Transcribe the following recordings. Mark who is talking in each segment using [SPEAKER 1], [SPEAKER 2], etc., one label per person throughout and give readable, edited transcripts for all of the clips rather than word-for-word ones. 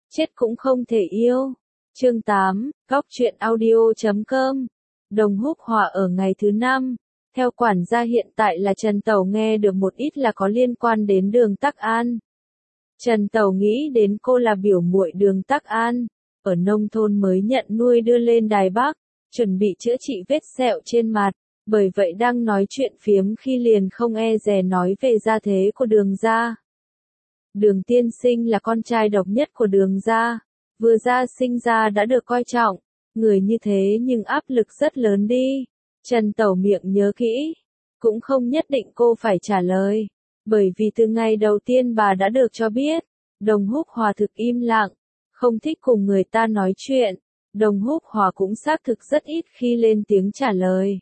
[SPEAKER 1] chết cũng không thể yêu. Chương 8, Góc truyện audio.com. Đồng Húc Hòa ở ngày thứ 5. Theo quản gia hiện tại là Trần Tẩu nghe được một ít là có liên quan đến Đường Tắc An. Trần Tẩu nghĩ đến cô là biểu muội Đường Tắc An, ở nông thôn mới nhận nuôi đưa lên Đài Bắc, chuẩn bị chữa trị vết sẹo trên mặt, bởi vậy đang nói chuyện phiếm khi liền không e dè nói về gia thế của Đường gia. Đường tiên sinh là con trai độc nhất của Đường gia, vừa ra sinh ra đã được coi trọng, người như thế nhưng áp lực rất lớn đi. Trần Tẩu miệng nhớ kỹ, cũng không nhất định cô phải trả lời, bởi vì từ ngày đầu tiên bà đã được cho biết, Đồng Húc Hòa thực im lặng, không thích cùng người ta nói chuyện, Đồng Húc Hòa cũng xác thực rất ít khi lên tiếng trả lời.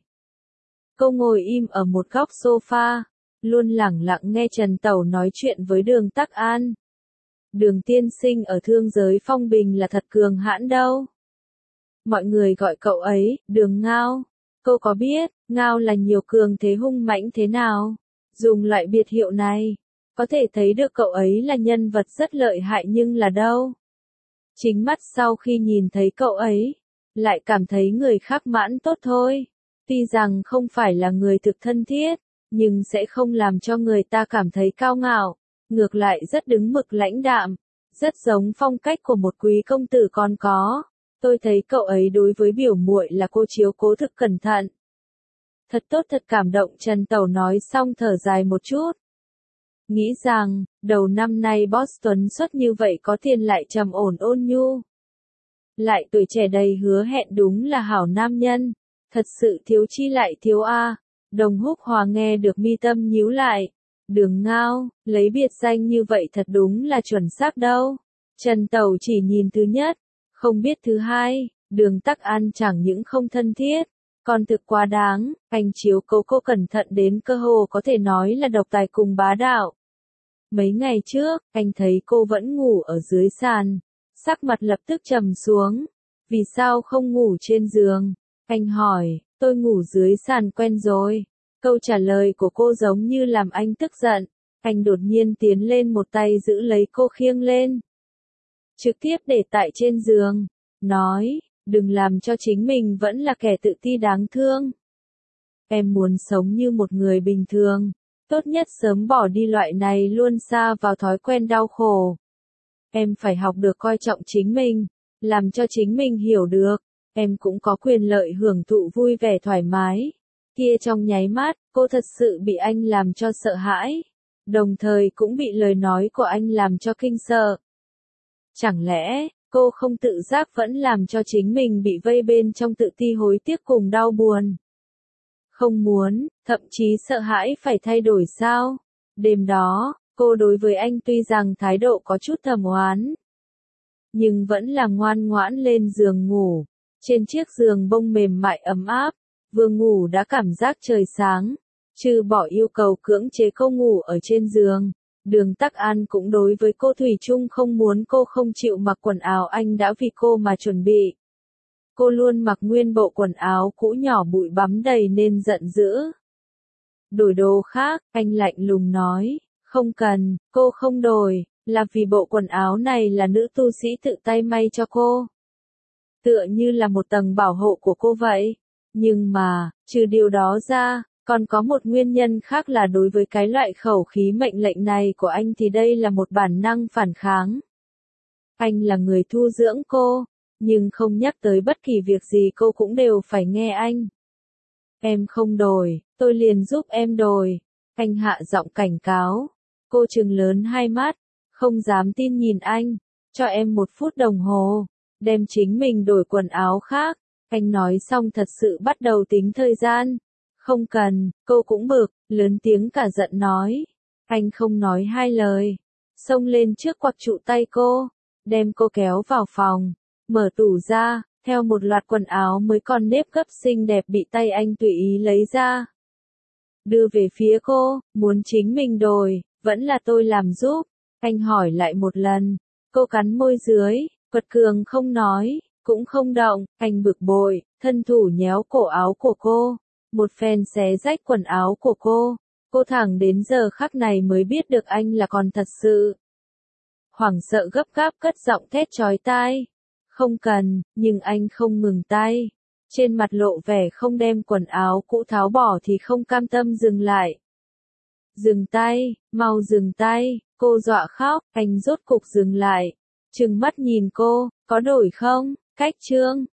[SPEAKER 1] Cô ngồi im ở một góc sofa, luôn lẳng lặng nghe Trần Tẩu nói chuyện với Đường Tắc An. Đường tiên sinh ở thương giới phong bình là thật cường hãn đâu. Mọi người gọi cậu ấy, Đường Ngao. Cô có biết, Ngao là nhiều cường thế hung mãnh thế nào? Dùng loại biệt hiệu này, có thể thấy được cậu ấy là nhân vật rất lợi hại nhưng là đâu. Chính mắt sau khi nhìn thấy cậu ấy, lại cảm thấy người khác mãn tốt thôi. Tuy rằng không phải là người thực thân thiết, nhưng sẽ không làm cho người ta cảm thấy cao ngạo, ngược lại rất đứng mực lãnh đạm, rất giống phong cách của một quý công tử còn có. Tôi thấy cậu ấy đối với biểu muội là cô chiếu cố thực cẩn thận. Thật tốt thật cảm động. Trần Tẩu nói xong thở dài một chút. Nghĩ rằng, đầu năm nay Boss Tuấn xuất như vậy có tiền lại trầm ổn ôn nhu. Lại tuổi trẻ đầy hứa hẹn đúng là hảo nam nhân, thật sự thiếu chi lại thiếu a. Đồng Húc Hòa nghe được mi tâm nhíu lại. Đường Ngao, lấy biệt danh như vậy thật đúng là chuẩn xác đâu. Trần Tẩu chỉ nhìn thứ nhất, không biết thứ hai. Đường Tắc An chẳng những không thân thiết, còn thực quá đáng, anh chiếu cố cô cẩn thận đến cơ hồ có thể nói là độc tài cùng bá đạo. Mấy ngày trước, anh thấy cô vẫn ngủ ở dưới sàn, sắc mặt lập tức trầm xuống. Vì sao không ngủ trên giường? Anh hỏi, tôi ngủ dưới sàn quen rồi. Câu trả lời của cô giống như làm anh tức giận. Anh đột nhiên tiến lên một tay giữ lấy cô khiêng lên, trực tiếp để tại trên giường, nói, đừng làm cho chính mình vẫn là kẻ tự ti đáng thương. Em muốn sống như một người bình thường, tốt nhất sớm bỏ đi loại này luôn sa vào thói quen đau khổ. Em phải học được coi trọng chính mình, làm cho chính mình hiểu được, em cũng có quyền lợi hưởng thụ vui vẻ thoải mái. Kia trong nháy mắt, cô thật sự bị anh làm cho sợ hãi, đồng thời cũng bị lời nói của anh làm cho kinh sợ. Chẳng lẽ, cô không tự giác vẫn làm cho chính mình bị vây bên trong tự ti hối tiếc cùng đau buồn? Không muốn, thậm chí sợ hãi phải thay đổi sao? Đêm đó, cô đối với anh tuy rằng thái độ có chút thầm oán, nhưng vẫn là ngoan ngoãn lên giường ngủ. Trên chiếc giường bông mềm mại ấm áp, vừa ngủ đã cảm giác trời sáng. Trừ bỏ yêu cầu cưỡng chế cô ngủ ở trên giường, Đường Tắc An cũng đối với cô thủy chung không muốn cô không chịu mặc quần áo anh đã vì cô mà chuẩn bị. Cô luôn mặc nguyên bộ quần áo cũ nhỏ bụi bắm đầy nên giận dữ. Đổi đồ khác, anh lạnh lùng nói, không cần, cô không đổi, là vì bộ quần áo này là nữ tu sĩ tự tay may cho cô. Tựa như là một tầng bảo hộ của cô vậy. Nhưng mà, trừ điều đó ra, còn có một nguyên nhân khác là đối với cái loại khẩu khí mệnh lệnh này của anh thì đây là một bản năng phản kháng. Anh là người thu dưỡng cô, nhưng không nhắc tới bất kỳ việc gì cô cũng đều phải nghe anh. Em không đổi, tôi liền giúp em đổi. Anh hạ giọng cảnh cáo. Cô trừng lớn hai mắt, không dám tin nhìn anh. Cho em 1 phút đồng hồ, đem chính mình đổi quần áo khác. Anh nói xong thật sự bắt đầu tính thời gian. Không cần, cô cũng bực, lớn tiếng cả giận nói. Anh không nói hai lời, xông lên trước quặc trụ tay cô, đem cô kéo vào phòng, mở tủ ra, theo một loạt quần áo mới còn nếp gấp xinh đẹp bị tay anh tùy ý lấy ra. Đưa về phía cô, muốn chính mình đổi, vẫn là tôi làm giúp. Anh hỏi lại một lần, cô cắn môi dưới, quật cường không nói, cũng không động. Anh bực bội, thân thủ nhéo cổ áo của cô, một phen xé rách quần áo của cô. Cô thẳng đến giờ khắc này mới biết được anh là còn thật sự hoảng sợ gấp gáp cất giọng thét chói tai. Không cần, nhưng anh không ngừng tay. Trên mặt lộ vẻ không đem quần áo cũ tháo bỏ thì không cam tâm dừng lại. Dừng tay, mau dừng tay, cô dọa khóc, anh rốt cục dừng lại. Trừng mắt nhìn cô, có đổi không, cách trương.